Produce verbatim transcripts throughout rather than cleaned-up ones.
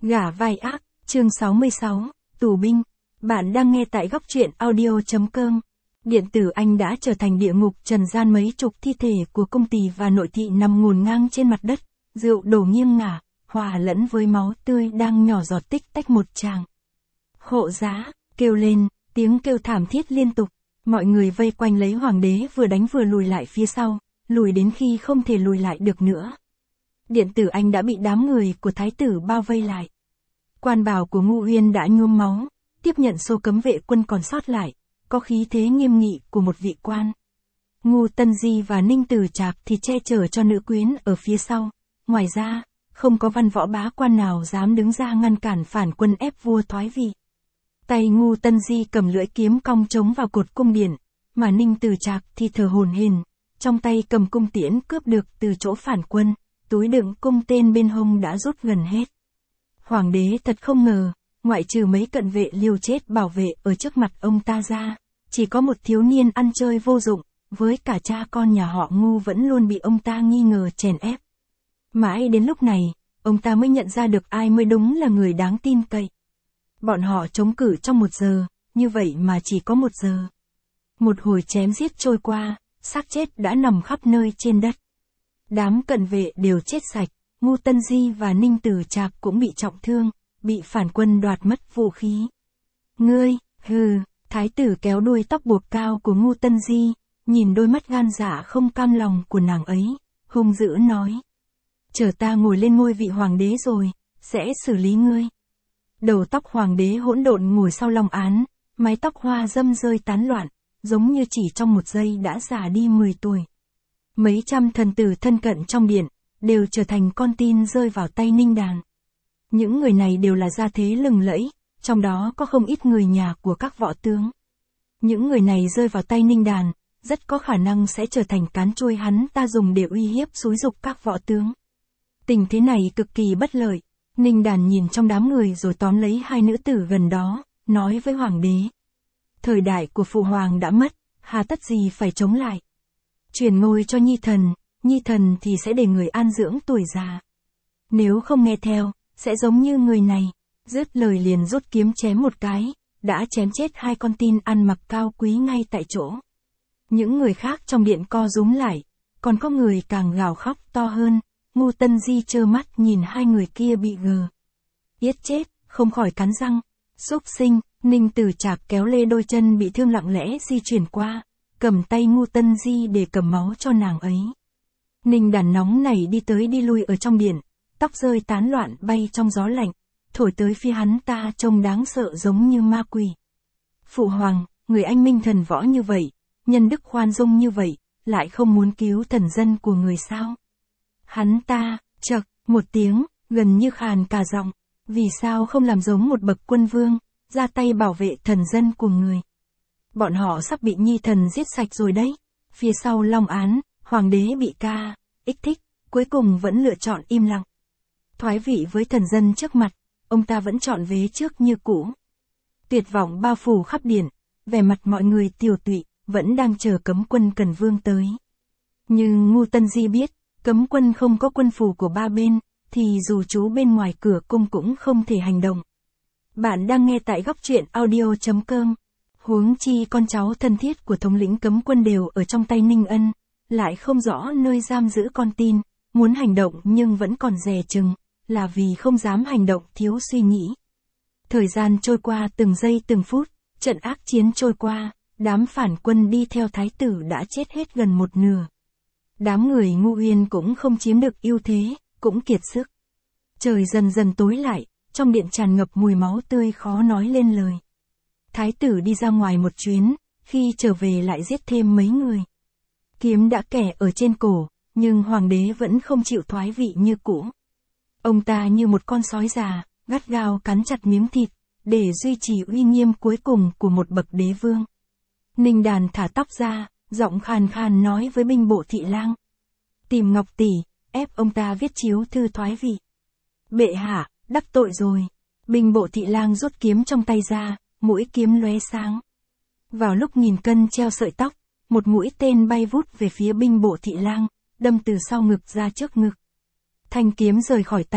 Gả vai ác, chương sáu mươi sáu, tù binh. Bạn đang nghe tại góc truyện audio.com. Điện tử Anh đã trở thành địa ngục trần gian, mấy chục thi thể của công tỳ và nội thị nằm ngổn ngang trên mặt đất, rượu đổ nghiêng ngả, hòa lẫn với máu tươi đang nhỏ giọt tích tách một tràng. Hộ giá, kêu lên, tiếng kêu thảm thiết liên tục, mọi người vây quanh lấy hoàng đế vừa đánh vừa lùi lại phía sau, lùi đến khi không thể lùi lại được nữa. Điện tử Anh đã bị đám người của thái tử bao vây lại. Quan bào của Ngu Uyên đã nhuốm máu, tiếp nhận số cấm vệ quân còn sót lại, có khí thế nghiêm nghị của một vị quan. Ngu Tân Di và Ninh Tử Trạc thì che chở cho nữ quyến ở phía sau, ngoài ra, không có văn võ bá quan nào dám đứng ra ngăn cản phản quân ép vua thoái vị. Tay Ngu Tân Di cầm lưỡi kiếm cong chống vào cột cung điện, mà Ninh Tử Trạc thì thở hổn hển, trong tay cầm cung tiễn cướp được từ chỗ phản quân, túi đựng cung tên bên hông đã rút gần hết. Hoàng đế thật không ngờ, ngoại trừ mấy cận vệ liều chết bảo vệ ở trước mặt ông ta ra, chỉ có một thiếu niên ăn chơi vô dụng, với cả cha con nhà họ Ngu vẫn luôn bị ông ta nghi ngờ chèn ép. Mãi đến lúc này, ông ta mới nhận ra được ai mới đúng là người đáng tin cậy. Bọn họ chống cự trong một giờ, như vậy mà chỉ có một giờ. Một hồi chém giết trôi qua, xác chết đã nằm khắp nơi trên đất. Đám cận vệ đều chết sạch, Ngu Tân Di và Ninh Tử Trạc cũng bị trọng thương, bị phản quân đoạt mất vũ khí. Ngươi, hừ, thái tử kéo đuôi tóc buộc cao của Ngu Tân Di, nhìn đôi mắt gan dạ không cam lòng của nàng ấy, hung dữ nói. Chờ ta ngồi lên ngôi vị hoàng đế rồi, sẽ xử lý ngươi. Đầu tóc hoàng đế hỗn độn ngồi sau long án, mái tóc hoa dâm rơi tán loạn, giống như chỉ trong một giây đã già đi mười tuổi. Mấy trăm thần tử thân cận trong điện, đều trở thành con tin rơi vào tay Ninh Đàn. Những người này đều là gia thế lừng lẫy, trong đó có không ít người nhà của các võ tướng. Những người này rơi vào tay Ninh Đàn, rất có khả năng sẽ trở thành cán trôi hắn ta dùng để uy hiếp xúi giục các võ tướng. Tình thế này cực kỳ bất lợi, Ninh Đàn nhìn trong đám người rồi tóm lấy hai nữ tử gần đó, nói với hoàng đế. Thời đại của phụ hoàng đã mất, hà tất gì phải chống lại. Truyền ngôi cho nhi thần, nhi thần thì sẽ để người an dưỡng tuổi già. Nếu không nghe theo, sẽ giống như người này. Dứt lời liền rút kiếm chém một cái, đã chém chết hai con tin ăn mặc cao quý ngay tại chỗ. Những người khác trong điện co rúm lại, còn có người càng gào khóc to hơn. Ngu Tân Di trơ mắt nhìn hai người kia bị gờ yết chết, không khỏi cắn răng. Xúc sinh, Ninh Tử Trạc kéo lê đôi chân bị thương lặng lẽ di chuyển qua, cầm tay Ngu Tân Di để cầm máu cho nàng ấy. Ninh Đàn nóng nảy đi tới đi lui ở trong điện, tóc rơi tán loạn bay trong gió lạnh, thổi tới phía hắn ta trông đáng sợ giống như ma quỷ. Phụ hoàng, người anh minh thần võ như vậy, nhân đức khoan dung như vậy, lại không muốn cứu thần dân của người sao? Hắn ta, chậc, một tiếng, gần như khàn cả giọng, vì sao không làm giống một bậc quân vương, ra tay bảo vệ thần dân của người? Bọn họ sắp bị nhi thần giết sạch rồi đấy. Phía sau long án, hoàng đế bị ca, ích thích, cuối cùng vẫn lựa chọn im lặng. Thoái vị với thần dân trước mặt, ông ta vẫn chọn vế trước như cũ. Tuyệt vọng bao phủ khắp điện, vẻ mặt mọi người tiều tụy, vẫn đang chờ cấm quân Cần Vương tới. Nhưng Ngu Tân Di biết, cấm quân không có quân phù của ba bên, thì dù chú bên ngoài cửa cung cũng không thể hành động. Bạn đang nghe tại góc truyện audio.com. Huống chi con cháu thân thiết của thống lĩnh cấm quân đều ở trong tay Ninh Ân, lại không rõ nơi giam giữ con tin, muốn hành động nhưng vẫn còn dè chừng, là vì không dám hành động thiếu suy nghĩ. Thời gian trôi qua từng giây từng phút, trận ác chiến trôi qua, đám phản quân đi theo thái tử đã chết hết gần một nửa. Đám người Ngu Uyên cũng không chiếm được ưu thế, cũng kiệt sức. Trời dần dần tối lại, trong điện tràn ngập mùi máu tươi khó nói lên lời. Thái tử đi ra ngoài một chuyến, khi trở về lại giết thêm mấy người. Kiếm đã kẻ ở trên cổ, nhưng hoàng đế vẫn không chịu thoái vị như cũ. Ông ta như một con sói già, gắt gao cắn chặt miếng thịt, để duy trì uy nghiêm cuối cùng của một bậc đế vương. Ninh Đàn thả tóc ra, giọng khàn khàn nói với binh bộ thị lang. Tìm Ngọc tỷ, ép ông ta viết chiếu thư thoái vị. Bệ hạ, đắc tội rồi. Binh bộ thị lang rút kiếm trong tay ra, mũi kiếm lóe sáng. Vào lúc nghìn cân treo sợi tóc, một mũi tên bay vút về phía binh bộ thị lang, đâm từ sau ngực ra trước ngực. Thanh kiếm rời khỏi tay,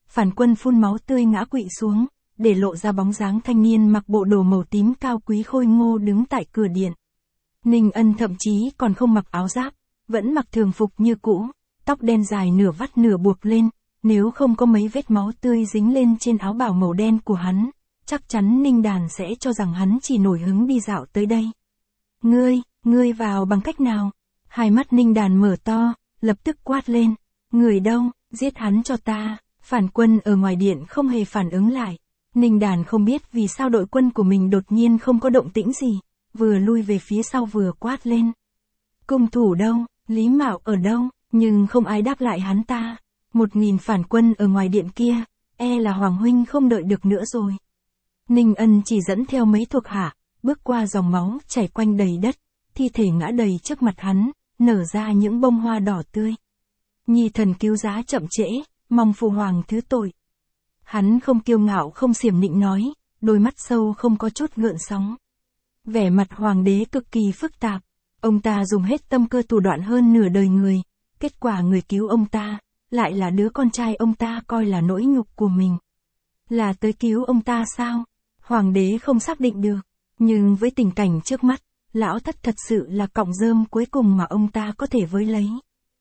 Phản Quân phun máu tươi ngã quỵ xuống, để lộ ra bóng dáng thanh niên mặc bộ đồ màu tím cao quý khôi ngô đứng tại cửa điện. Ninh Ân thậm chí còn không mặc áo giáp, vẫn mặc thường phục như cũ, tóc đen dài nửa vắt nửa buộc lên, nếu không có mấy vết máu tươi dính lên trên áo bào màu đen của hắn, chắc chắn Ninh Đàn sẽ cho rằng hắn chỉ nổi hứng đi dạo tới đây. Ngươi, ngươi vào bằng cách nào? Hai mắt Ninh Đàn mở to, lập tức quát lên. Người đâu, giết hắn cho ta. Phản Quân ở ngoài điện không hề phản ứng lại. Ninh Đàn không biết vì sao đội quân của mình đột nhiên không có động tĩnh gì, vừa lui về phía sau vừa quát lên. Cung thủ đâu, Lý Mạo ở đâu, nhưng không ai đáp lại hắn ta. Một nghìn Phản Quân ở ngoài điện kia, e là Hoàng huynh không đợi được nữa rồi. Ninh Ân chỉ dẫn theo mấy thuộc hạ, bước qua dòng máu chảy quanh đầy đất, thi thể ngã đầy trước mặt hắn, nở ra những bông hoa đỏ tươi. Nhi thần cứu giá chậm trễ, mong phụ hoàng thứ tội. Hắn không kiêu ngạo không xiểm nịnh nói, đôi mắt sâu không có chút gợn sóng. Vẻ mặt hoàng đế cực kỳ phức tạp, ông ta dùng hết tâm cơ thủ đoạn hơn nửa đời người, kết quả người cứu ông ta, lại là đứa con trai ông ta coi là nỗi nhục của mình. Là tới cứu ông ta sao? Hoàng đế không xác định được, nhưng với tình cảnh trước mắt, lão thất thật sự là cọng rơm cuối cùng mà ông ta có thể với lấy.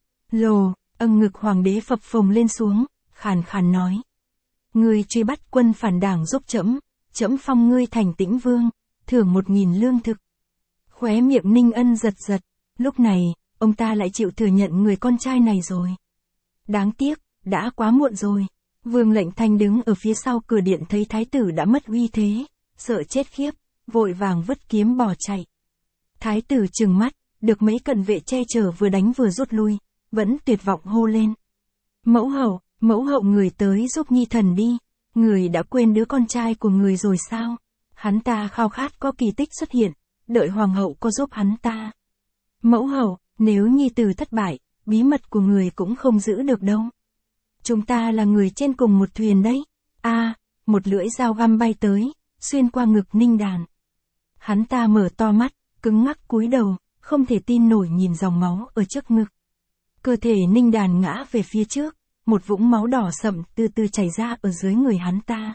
Lồ, âng ngực hoàng đế phập phồng lên xuống, khàn khàn nói. Ngươi truy bắt quân phản đảng giúp trẫm, trẫm phong ngươi thành Tĩnh Vương, thưởng một nghìn lương thực. Khóe miệng Ninh Ân giật giật, lúc này, ông ta lại chịu thừa nhận người con trai này rồi. Đáng tiếc, đã quá muộn rồi. Vương Lệnh Thanh đứng ở phía sau cửa điện thấy thái tử đã mất uy thế, sợ chết khiếp, vội vàng vứt kiếm bỏ chạy. Thái tử trừng mắt, được mấy cận vệ che chở vừa đánh vừa rút lui, vẫn tuyệt vọng hô lên. Mẫu hậu, mẫu hậu người tới giúp nhi thần đi, người đã quên đứa con trai của người rồi sao? Hắn ta khao khát có kỳ tích xuất hiện, đợi hoàng hậu có giúp hắn ta. Mẫu hậu, nếu nhi tử thất bại, bí mật của người cũng không giữ được đâu. Chúng ta là người trên cùng một thuyền đấy. A, à, một lưỡi dao găm bay tới, xuyên qua ngực Ninh Đàn. Hắn ta mở to mắt, cứng ngắc cúi đầu, không thể tin nổi nhìn dòng máu ở trước ngực. Cơ thể Ninh Đàn ngã về phía trước, một vũng máu đỏ sậm từ từ chảy ra ở dưới người hắn ta.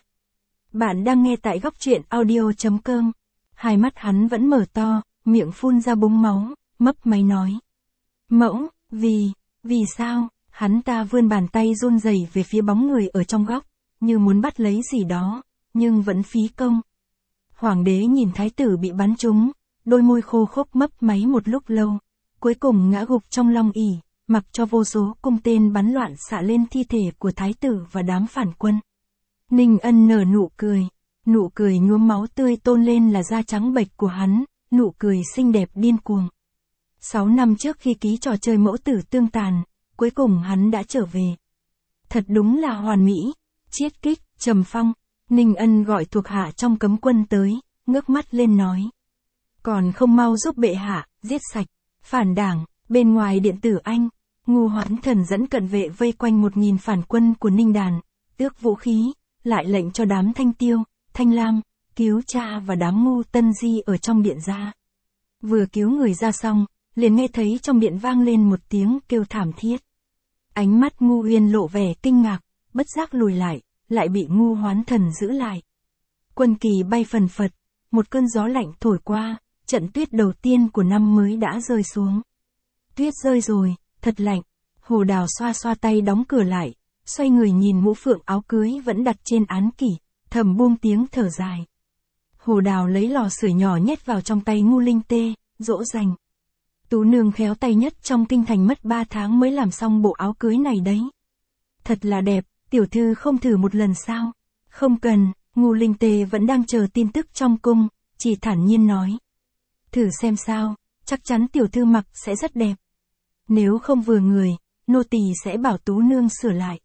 Bạn đang nghe tại góc truyện audio chấm com. Hai mắt hắn vẫn mở to, miệng phun ra búng máu, mấp máy nói. Mẫu, vì, vì sao? Hắn ta vươn bàn tay run rẩy về phía bóng người ở trong góc, như muốn bắt lấy gì đó, nhưng vẫn phí công. Hoàng đế nhìn thái tử bị bắn trúng, đôi môi khô khốc mấp máy một lúc lâu, cuối cùng ngã gục trong long ỷ, mặc cho vô số cung tên bắn loạn xạ lên thi thể của thái tử và đám phản quân. Ninh Ân nở nụ cười, nụ cười nhuốm máu tươi tôn lên là da trắng bệch của hắn, nụ cười xinh đẹp điên cuồng. Sáu năm trước khi ký trò chơi mẫu tử tương tàn, cuối cùng hắn đã trở về. Thật đúng là hoàn mỹ. Chiết kích, trầm phong. Ninh Ân gọi thuộc hạ trong cấm quân tới, ngước mắt lên nói. Còn không mau giúp bệ hạ, giết sạch, phản đảng. Bên ngoài điện tử Anh, Ngu Hoán Thần dẫn cận vệ vây quanh một nghìn phản quân của Ninh Đàn, tước vũ khí, lại lệnh cho đám Thanh Tiêu, Thanh Lam, cứu cha và đám Ngu Tân Di ở trong điện ra. Vừa cứu người ra xong, liền nghe thấy trong điện vang lên một tiếng kêu thảm thiết. Ánh mắt Ngu Uyên lộ vẻ kinh ngạc, bất giác lùi lại, lại bị Ngu Hoán Thần giữ lại. Quân kỳ bay phần phật, một cơn gió lạnh thổi qua, trận tuyết đầu tiên của năm mới đã rơi xuống. Tuyết rơi rồi, thật lạnh. Hồ Đào xoa xoa tay đóng cửa lại, xoay người nhìn mũ phượng áo cưới vẫn đặt trên án kỷ, thầm buông tiếng thở dài. Hồ Đào lấy lò sưởi nhỏ nhét vào trong tay Ngu Linh Tê, dỗ dành. Tú nương khéo tay nhất trong kinh thành mất ba tháng mới làm xong bộ áo cưới này đấy. Thật là đẹp, tiểu thư không thử một lần sao? Không cần, Ngu Linh Tê vẫn đang chờ tin tức trong cung, chỉ thản nhiên nói. Thử xem sao, chắc chắn tiểu thư mặc sẽ rất đẹp. Nếu không vừa người, nô tỳ sẽ bảo Tú nương sửa lại.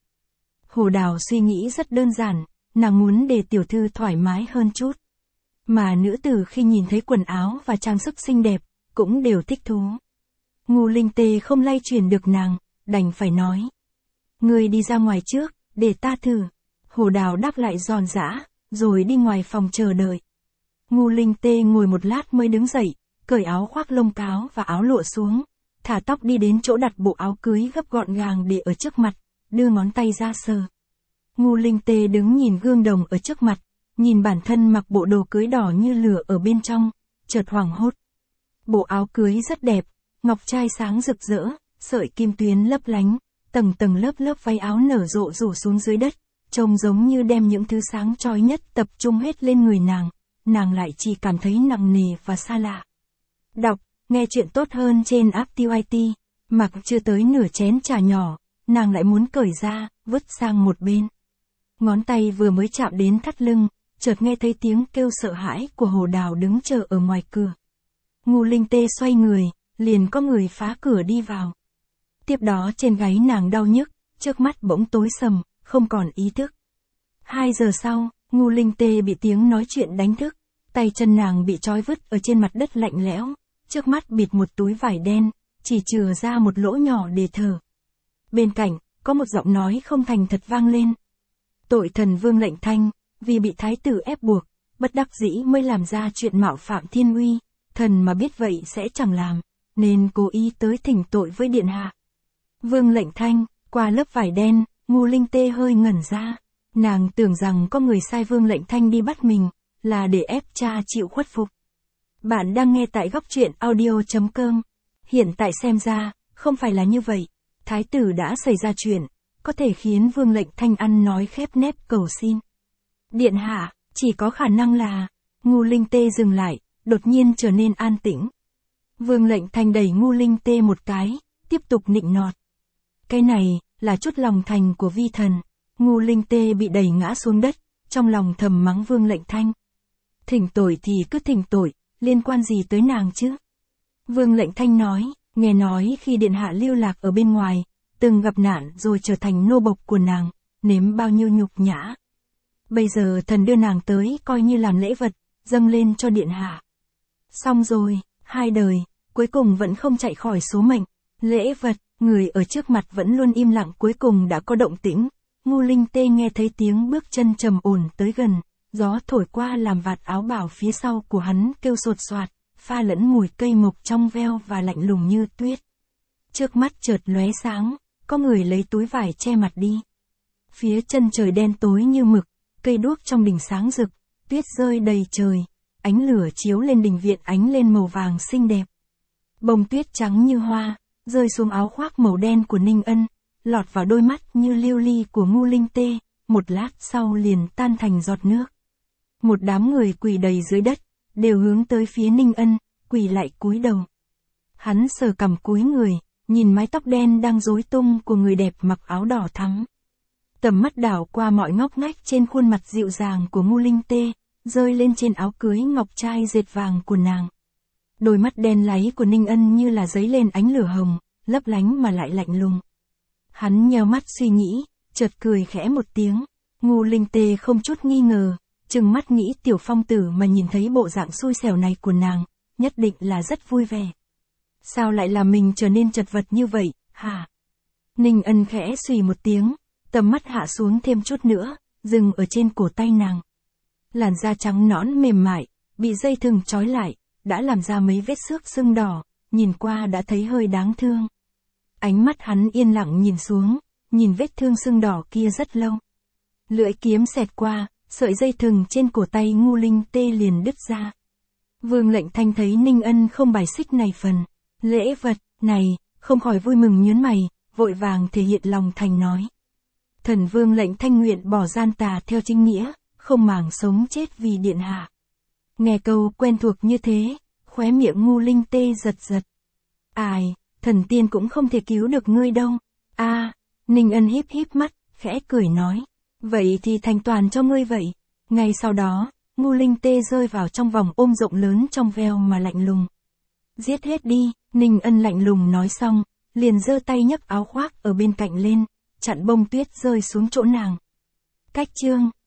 Hồ Đào suy nghĩ rất đơn giản, nàng muốn để tiểu thư thoải mái hơn chút. Mà nữ tử khi nhìn thấy quần áo và trang sức xinh đẹp, cũng đều thích thú. Ngu Linh Tê không lay chuyển được nàng, đành phải nói. Người đi ra ngoài trước, để ta thử. Hồ Đào đáp lại giòn giã, rồi đi ngoài phòng chờ đợi. Ngu Linh Tê ngồi một lát mới đứng dậy, cởi áo khoác lông cáo và áo lụa xuống, thả tóc đi đến chỗ đặt bộ áo cưới gấp gọn gàng để ở trước mặt, đưa ngón tay ra sờ. Ngu Linh Tê đứng nhìn gương đồng ở trước mặt, nhìn bản thân mặc bộ đồ cưới đỏ như lửa ở bên trong, chợt hoảng hốt. Bộ áo cưới rất đẹp, ngọc trai sáng rực rỡ, sợi kim tuyến lấp lánh, tầng tầng lớp lớp váy áo nở rộ rủ xuống dưới đất, trông giống như đem những thứ sáng chói nhất tập trung hết lên người nàng, nàng lại chỉ cảm thấy nặng nề và xa lạ. Đọc, nghe chuyện tốt hơn trên app tê i tê, mặc chưa tới nửa chén trà nhỏ, nàng lại muốn cởi ra, vứt sang một bên. Ngón tay vừa mới chạm đến thắt lưng, chợt nghe thấy tiếng kêu sợ hãi của Hồ Đào đứng chờ ở ngoài cửa. Ngu Linh Tê xoay người, liền có người phá cửa đi vào. Tiếp đó trên gáy nàng đau nhức, trước mắt bỗng tối sầm, không còn ý thức. Hai giờ sau, Ngu Linh Tê bị tiếng nói chuyện đánh thức, tay chân nàng bị trói vứt ở trên mặt đất lạnh lẽo, trước mắt bịt một túi vải đen, chỉ chừa ra một lỗ nhỏ để thở. Bên cạnh, có một giọng nói không thành thật vang lên. Tội thần Vương Lệnh Thanh, vì bị thái tử ép buộc, bất đắc dĩ mới làm ra chuyện mạo phạm thiên uy, thần mà biết vậy sẽ chẳng làm, nên cố ý tới thỉnh tội với điện hạ. Vương Lệnh Thanh, qua lớp vải đen, Ngu Linh Tê hơi ngẩn ra, nàng tưởng rằng có người sai Vương Lệnh Thanh đi bắt mình, là để ép cha chịu khuất phục. Bạn đang nghe tại góc truyện audio chấm com. Hiện tại xem ra, không phải là như vậy, thái tử đã xảy ra chuyện, có thể khiến Vương Lệnh Thanh ăn nói khép nép cầu xin. Điện hạ, chỉ có khả năng là, Ngu Linh Tê dừng lại, đột nhiên trở nên an tĩnh. Vương Lệnh Thanh đẩy Ngu Linh Tê một cái, tiếp tục nịnh nọt. Cái này, là chút lòng thành của vi thần. Ngu Linh Tê bị đẩy ngã xuống đất, trong lòng thầm mắng Vương Lệnh Thanh. Thỉnh tội thì cứ thỉnh tội, liên quan gì tới nàng chứ? Vương Lệnh Thanh nói, nghe nói khi điện hạ lưu lạc ở bên ngoài, từng gặp nạn rồi trở thành nô bộc của nàng, nếm bao nhiêu nhục nhã. Bây giờ thần đưa nàng tới coi như làm lễ vật, dâng lên cho điện hạ. Xong rồi, hai đời, cuối cùng vẫn không chạy khỏi số mệnh. Lễ vật, người ở trước mặt vẫn luôn im lặng cuối cùng đã có động tĩnh. Ngu Linh Tê nghe thấy tiếng bước chân trầm ổn tới gần, gió thổi qua làm vạt áo bào phía sau của hắn kêu sột soạt, pha lẫn mùi cây mộc trong veo và lạnh lùng như tuyết. Trước mắt chợt lóe sáng, có người lấy túi vải che mặt đi. Phía chân trời đen tối như mực, cây đuốc trong đình sáng rực, tuyết rơi đầy trời, ánh lửa chiếu lên đình viện ánh lên màu vàng xinh đẹp. Bông tuyết trắng như hoa, rơi xuống áo khoác màu đen của Ninh Ân, lọt vào đôi mắt như lưu ly của Ngu Linh Tê, một lát sau liền tan thành giọt nước. Một đám người quỳ đầy dưới đất, đều hướng tới phía Ninh Ân, quỳ lại cúi đầu. Hắn sờ cằm cúi người, nhìn mái tóc đen đang rối tung của người đẹp mặc áo đỏ thắm. Tầm mắt đảo qua mọi ngóc ngách trên khuôn mặt dịu dàng của Ngu Linh Tê, rơi lên trên áo cưới ngọc trai dệt vàng của nàng. Đôi mắt đen láy của Ninh Ân như là giấy lên ánh lửa hồng, lấp lánh mà lại lạnh lùng. Hắn nheo mắt suy nghĩ, chợt cười khẽ một tiếng. Ngu Linh Tê không chút nghi ngờ, trừng mắt nghĩ tiểu phong tử mà nhìn thấy bộ dạng xui xẻo này của nàng, nhất định là rất vui vẻ. Sao lại làm mình trở nên chật vật như vậy, hả? Ninh Ân khẽ xùy một tiếng, tầm mắt hạ xuống thêm chút nữa, dừng ở trên cổ tay nàng. Làn da trắng nõn mềm mại, bị dây thừng trói lại, đã làm ra mấy vết xước sưng đỏ, nhìn qua đã thấy hơi đáng thương. Ánh mắt hắn yên lặng nhìn xuống, nhìn vết thương sưng đỏ kia rất lâu. Lưỡi kiếm xẹt qua, sợi dây thừng trên cổ tay Ngu Linh Tê liền đứt ra. Vương Lệnh Thanh thấy Ninh Ân không bài xích này phần lễ vật này, không khỏi vui mừng nhướng mày, vội vàng thể hiện lòng thành nói. Thần Vương Lệnh Thanh nguyện bỏ gian tà theo chính nghĩa, không màng sống chết vì điện hạ. Nghe câu quen thuộc như thế, khóe miệng Ngu Linh Tê giật giật. Ai, thần tiên cũng không thể cứu được ngươi đâu. A, à, Ninh Ân híp híp mắt, khẽ cười nói. Vậy thì thành toàn cho ngươi vậy. Ngay sau đó, Ngu Linh Tê rơi vào trong vòng ôm rộng lớn trong veo mà lạnh lùng. Giết hết đi, Ninh Ân lạnh lùng nói xong, liền giơ tay nhấc áo khoác ở bên cạnh lên, chặn bông tuyết rơi xuống chỗ nàng. Cách chương